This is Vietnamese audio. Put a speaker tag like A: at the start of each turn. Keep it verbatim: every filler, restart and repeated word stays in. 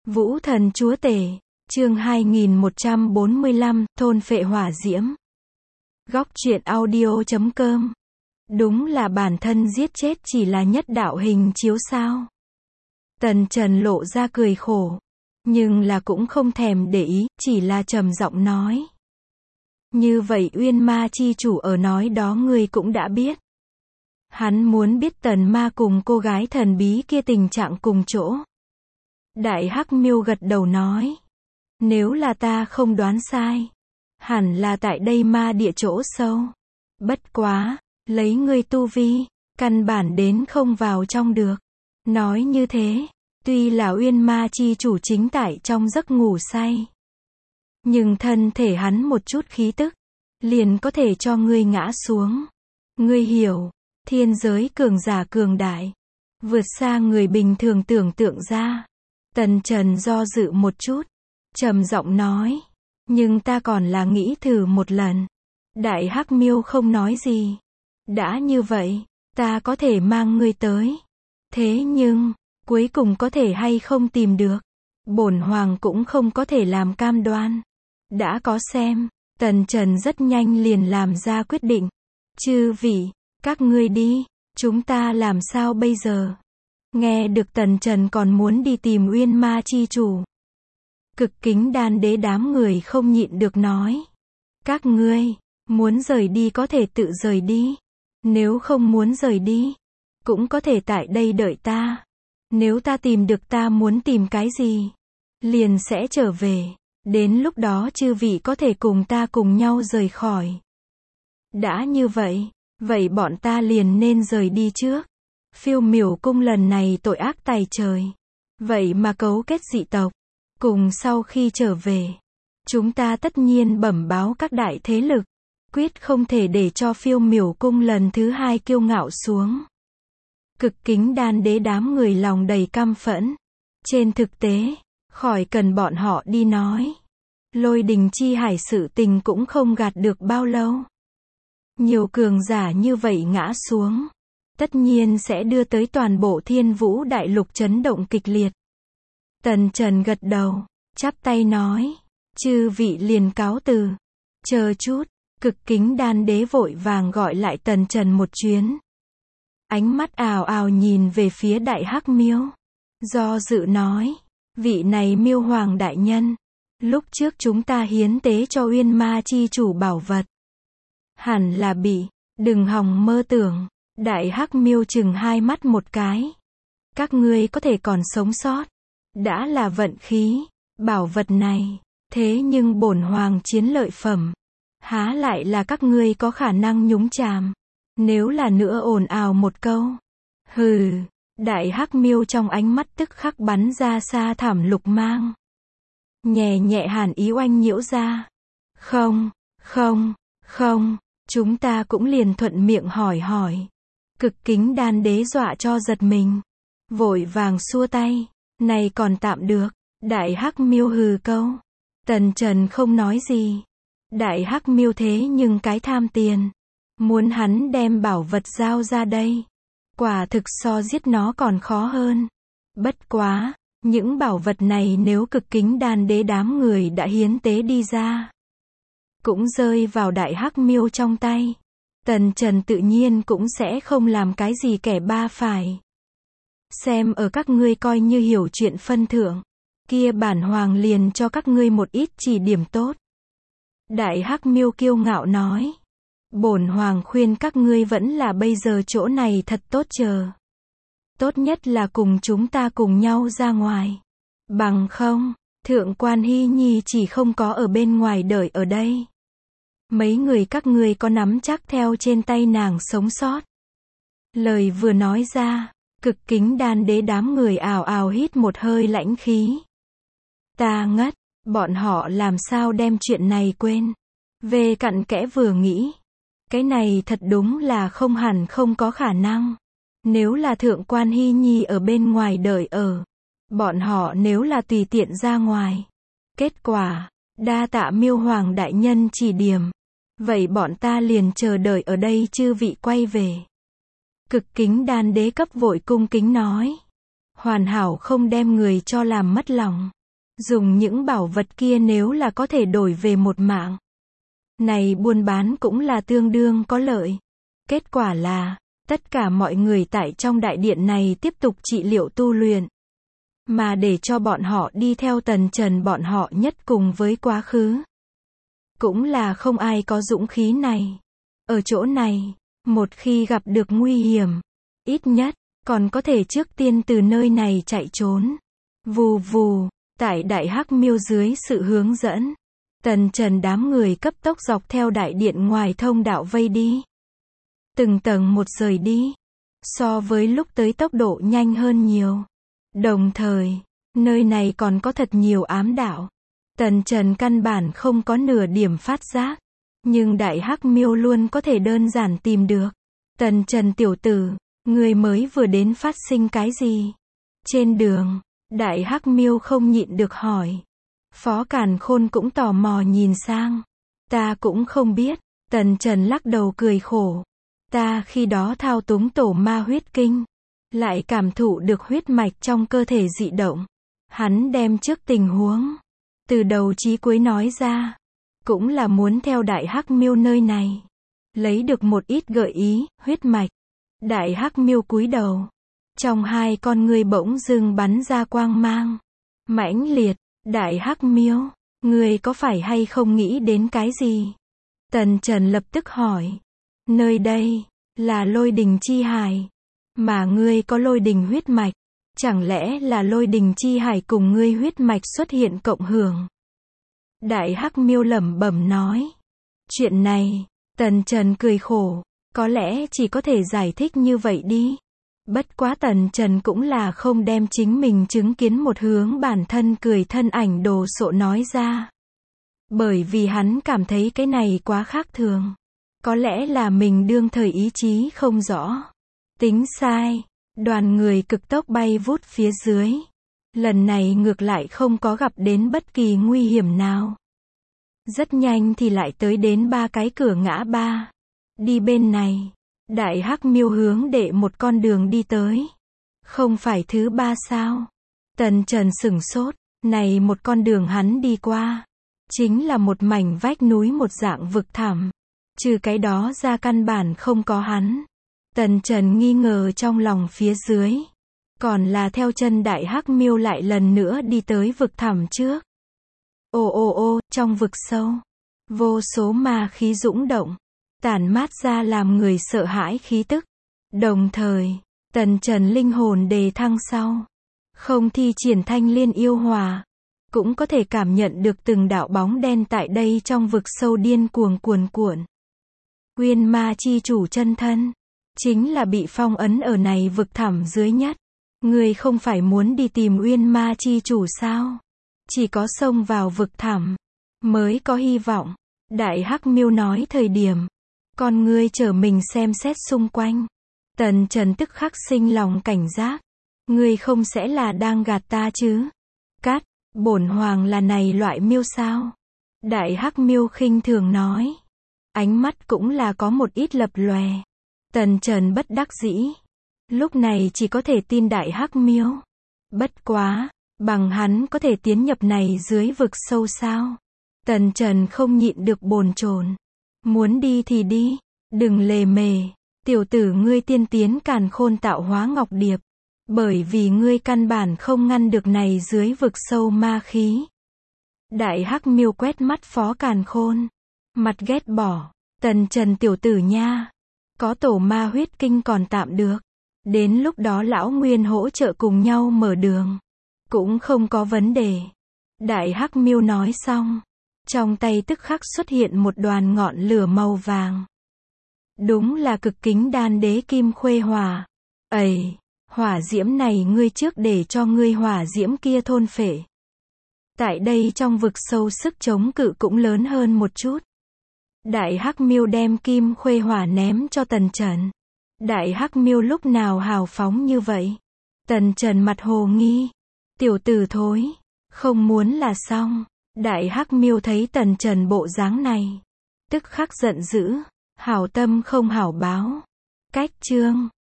A: Vũ thần chúa tể, chương hai nghìn một trăm bốn mươi lăm, thôn phệ hỏa diễm. Góc truyện audio chấm com. Đúng là bản thân giết chết chỉ là nhất đạo hình chiếu sao? Tần Trần lộ ra cười khổ, nhưng là cũng không thèm để ý, chỉ là trầm giọng nói. Như vậy Uyên Ma chi chủ ở nói đó ngươi cũng đã biết. Hắn muốn biết Tần Ma cùng cô gái thần bí kia tình trạng cùng chỗ. Đại Hắc Miêu gật đầu nói. Nếu là ta không đoán sai, hẳn là tại đây ma địa chỗ sâu. Bất quá, lấy ngươi tu vi, căn bản đến không vào trong được. Nói như thế, tuy là Uyên Ma chi chủ chính tại trong giấc ngủ say, nhưng thân thể hắn một chút khí tức, liền có thể cho ngươi ngã xuống. Ngươi hiểu, thiên giới cường giả cường đại, vượt xa người bình thường tưởng tượng ra. Tần Trần do dự một chút, trầm giọng nói, nhưng ta còn là nghĩ thử một lần. Đại Hắc Miêu không nói gì. Đã như vậy, ta có thể mang ngươi tới. Thế nhưng, cuối cùng có thể hay không tìm được, bổn hoàng cũng không có thể làm cam đoan. Đã có xem, Tần Trần rất nhanh liền làm ra quyết định. Chư vị, các ngươi đi, chúng ta làm sao bây giờ? Nghe được Tần Trần còn muốn đi tìm Uyên Ma chi chủ, Cực Kính Đan Đế đám người không nhịn được nói. Các ngươi, muốn rời đi có thể tự rời đi. Nếu không muốn rời đi, cũng có thể tại đây đợi ta. Nếu ta tìm được ta muốn tìm cái gì, liền sẽ trở về. Đến lúc đó chư vị có thể cùng ta cùng nhau rời khỏi. Đã như vậy, vậy bọn ta liền nên rời đi trước. Phiêu Miểu cung lần này tội ác tày trời. Vậy mà cấu kết dị tộc. Cùng sau khi trở về, chúng ta tất nhiên bẩm báo các đại thế lực. Quyết không thể để cho Phiêu Miểu cung lần thứ hai kiêu ngạo xuống. Cực Kính Đan Đế đám người lòng đầy căm phẫn. Trên thực tế, khỏi cần bọn họ đi nói. Lôi đình chi hải sự tình cũng không gạt được bao lâu. Nhiều cường giả như vậy ngã xuống, tất nhiên sẽ đưa tới toàn bộ Thiên Vũ đại lục chấn động kịch liệt. Tần Trần gật đầu, chắp tay nói, chư vị liền cáo từ. Chờ chút, Cực Kính Đan Đế vội vàng gọi lại Tần Trần một chuyến. Ánh mắt ào ào nhìn về phía Đại Hắc Miêu. Do dự nói, vị này Miêu Hoàng đại nhân, lúc trước chúng ta hiến tế cho Uyên Ma chi chủ bảo vật. Hẳn là bị, đừng hòng mơ tưởng. Đại Hắc Miêu chừng hai mắt một cái. Các ngươi có thể còn sống sót, đã là vận khí. Bảo vật này, thế nhưng bổn hoàng chiến lợi phẩm, há lại là các ngươi có khả năng nhúng chàm. Nếu là nữa ồn ào một câu, hừ. Đại Hắc Miêu trong ánh mắt tức khắc bắn ra xa thảm lục mang. Nhẹ nhẹ hàn ý oanh nhiễu ra. Không, không, không, chúng ta cũng liền thuận miệng hỏi hỏi. Cực Kính Đan Đế dọa cho giật mình, vội vàng xua tay. Này còn tạm được. Đại Hắc Miêu hừ câu. Tần Trần không nói gì. Đại Hắc Miêu thế nhưng cái tham tiền, muốn hắn đem bảo vật giao ra đây, quả thực so giết nó còn khó hơn. Bất quá, những bảo vật này nếu Cực Kính Đan Đế đám người đã hiến tế đi ra, cũng rơi vào Đại Hắc Miêu trong tay, Tần Trần tự nhiên cũng sẽ không làm cái gì kẻ ba phải. Xem ở các ngươi coi như hiểu chuyện phân thượng, kia bản hoàng liền cho các ngươi một ít chỉ điểm tốt. Đại Hắc Miêu kiêu ngạo nói. Bổn hoàng khuyên các ngươi vẫn là bây giờ chỗ này thật tốt chờ. Tốt nhất là cùng chúng ta cùng nhau ra ngoài. Bằng không, Thượng Quan Hy Nhi chỉ không có ở bên ngoài đợi ở đây. Mấy người các ngươi có nắm chắc theo trên tay nàng sống sót. Lời vừa nói ra, Cực Kính Đan Đế đám người ào ào hít một hơi lãnh khí. Ta ngất, bọn họ làm sao đem chuyện này quên. Về cặn kẽ vừa nghĩ, cái này thật đúng là không hẳn không có khả năng. Nếu là Thượng Quan Hy Nhi ở bên ngoài đợi ở, bọn họ nếu là tùy tiện ra ngoài, kết quả, đa tạ Miêu Hoàng đại nhân chỉ điểm, vậy bọn ta liền chờ đợi ở đây chư vị quay về. Cực Kính Đan Đế cấp vội cung kính nói, hoàn hảo không đem người cho làm mất lòng. Dùng những bảo vật kia nếu là có thể đổi về một mạng. Này buôn bán cũng là tương đương có lợi. Kết quả là, tất cả mọi người tại trong đại điện này tiếp tục trị liệu tu luyện. Mà để cho bọn họ đi theo Tần Trần bọn họ nhất cùng với quá khứ. Cũng là không ai có dũng khí này. Ở chỗ này, một khi gặp được nguy hiểm, ít nhất, còn có thể trước tiên từ nơi này chạy trốn. Vù vù, tại Đại Hắc Miêu dưới sự hướng dẫn, Tần Trần đám người cấp tốc dọc theo đại điện ngoài thông đạo vây đi. Từng tầng một rời đi. So với lúc tới tốc độ nhanh hơn nhiều. Đồng thời, nơi này còn có thật nhiều ám đạo. Tần Trần căn bản không có nửa điểm phát giác. Nhưng Đại Hắc Miêu luôn có thể đơn giản tìm được. Tần Trần tiểu tử, người mới vừa đến phát sinh cái gì? Trên đường, Đại Hắc Miêu không nhịn được hỏi. Phó Càn Khôn cũng tò mò nhìn sang. Ta cũng không biết. Tần Trần lắc đầu cười khổ. Ta khi đó thao túng tổ ma huyết kinh. Lại cảm thụ được huyết mạch trong cơ thể dị động. Hắn đem trước tình huống. Từ đầu chí cuối nói ra. Cũng là muốn theo Đại Hắc Miêu nơi này. Lấy được một ít gợi ý, huyết mạch. Đại Hắc Miêu cúi đầu. Trong hai con ngươi bỗng dưng bắn ra quang mang. Mãnh liệt. Đại Hắc Miêu, ngươi có phải hay không nghĩ đến cái gì? Tần Trần lập tức hỏi. Nơi đây, là lôi đình chi hải. Mà ngươi có lôi đình huyết mạch. Chẳng lẽ là lôi đình chi hải cùng ngươi huyết mạch xuất hiện cộng hưởng? Đại Hắc Miêu lẩm bẩm nói. Chuyện này, Tần Trần cười khổ. Có lẽ chỉ có thể giải thích như vậy đi. Bất quá Tần Trần cũng là không đem chính mình chứng kiến một hướng bản thân cười thân ảnh đồ sộ nói ra. Bởi vì hắn cảm thấy cái này quá khác thường. Có lẽ là mình đương thời ý chí không rõ. Tính sai. Đoàn người cực tốc bay vút phía dưới. Lần này ngược lại không có gặp đến bất kỳ nguy hiểm nào. Rất nhanh thì lại tới đến ba cái cửa ngã ba. Đi bên này. Đại Hắc Miêu hướng đệ một con đường đi tới. Không phải thứ ba sao? Tần Trần sửng sốt. Này một con đường hắn đi qua. Chính là một mảnh vách núi một dạng vực thẳm. Trừ cái đó ra căn bản không có hắn. Tần Trần nghi ngờ trong lòng phía dưới. Còn là theo chân Đại Hắc Miêu lại lần nữa đi tới vực thẳm trước. Ô ô ô, trong vực sâu. Vô số ma khí dũng động. Tản mát ra làm người sợ hãi khí tức. Đồng thời, Tần Trần linh hồn đề thăng sau. Không thi triển thanh liên yêu hòa. Cũng có thể cảm nhận được từng đạo bóng đen tại đây trong vực sâu điên cuồng cuồn cuộn. Uyên ma chi chủ chân thân. Chính là bị phong ấn ở này vực thẳm dưới nhất. Người không phải muốn đi tìm Uyên ma chi chủ sao? Chỉ có xông vào vực thẳm. Mới có hy vọng. Đại Hắc Miêu nói thời điểm. Con ngươi trở mình xem xét xung quanh. Tần Trần tức khắc sinh lòng cảnh giác. Ngươi không sẽ là đang gạt ta chứ? Cát, bổn hoàng là này loại miêu sao? Đại Hắc Miêu khinh thường nói. Ánh mắt cũng là có một ít lập lòe. Tần Trần bất đắc dĩ. Lúc này chỉ có thể tin Đại Hắc Miêu. Bất quá, bằng hắn có thể tiến nhập này dưới vực sâu sao? Tần Trần không nhịn được bồn chồn. Muốn đi thì đi, đừng lề mề. Tiểu tử ngươi tiên tiến càn khôn tạo hóa ngọc điệp. Bởi vì ngươi căn bản không ngăn được này dưới vực sâu ma khí. Đại Hắc Miêu quét mắt Phó Càn Khôn. Mặt ghét bỏ. Tần Trần tiểu tử nha. Có tổ ma huyết kinh còn tạm được. Đến lúc đó lão Nguyên hỗ trợ cùng nhau mở đường. Cũng không có vấn đề. Đại Hắc Miêu nói xong. Trong tay tức khắc xuất hiện một đoàn ngọn lửa màu vàng. Đúng là cực kính đan đế kim khuê hỏa. Ầy, hỏa diễm này ngươi trước để cho ngươi hỏa diễm kia thôn phệ. Tại đây trong vực sâu sức chống cự cũng lớn hơn một chút. Đại Hắc Miêu đem kim khuê hỏa ném cho Tần Trần. Đại Hắc Miêu lúc nào hào phóng như vậy? Tần Trần mặt hồ nghi. Tiểu tử thối, không muốn là xong. Đại Hắc Miêu thấy Tần Trần bộ dáng này. Tức khắc giận dữ. Hảo tâm không hảo báo. Cách chương.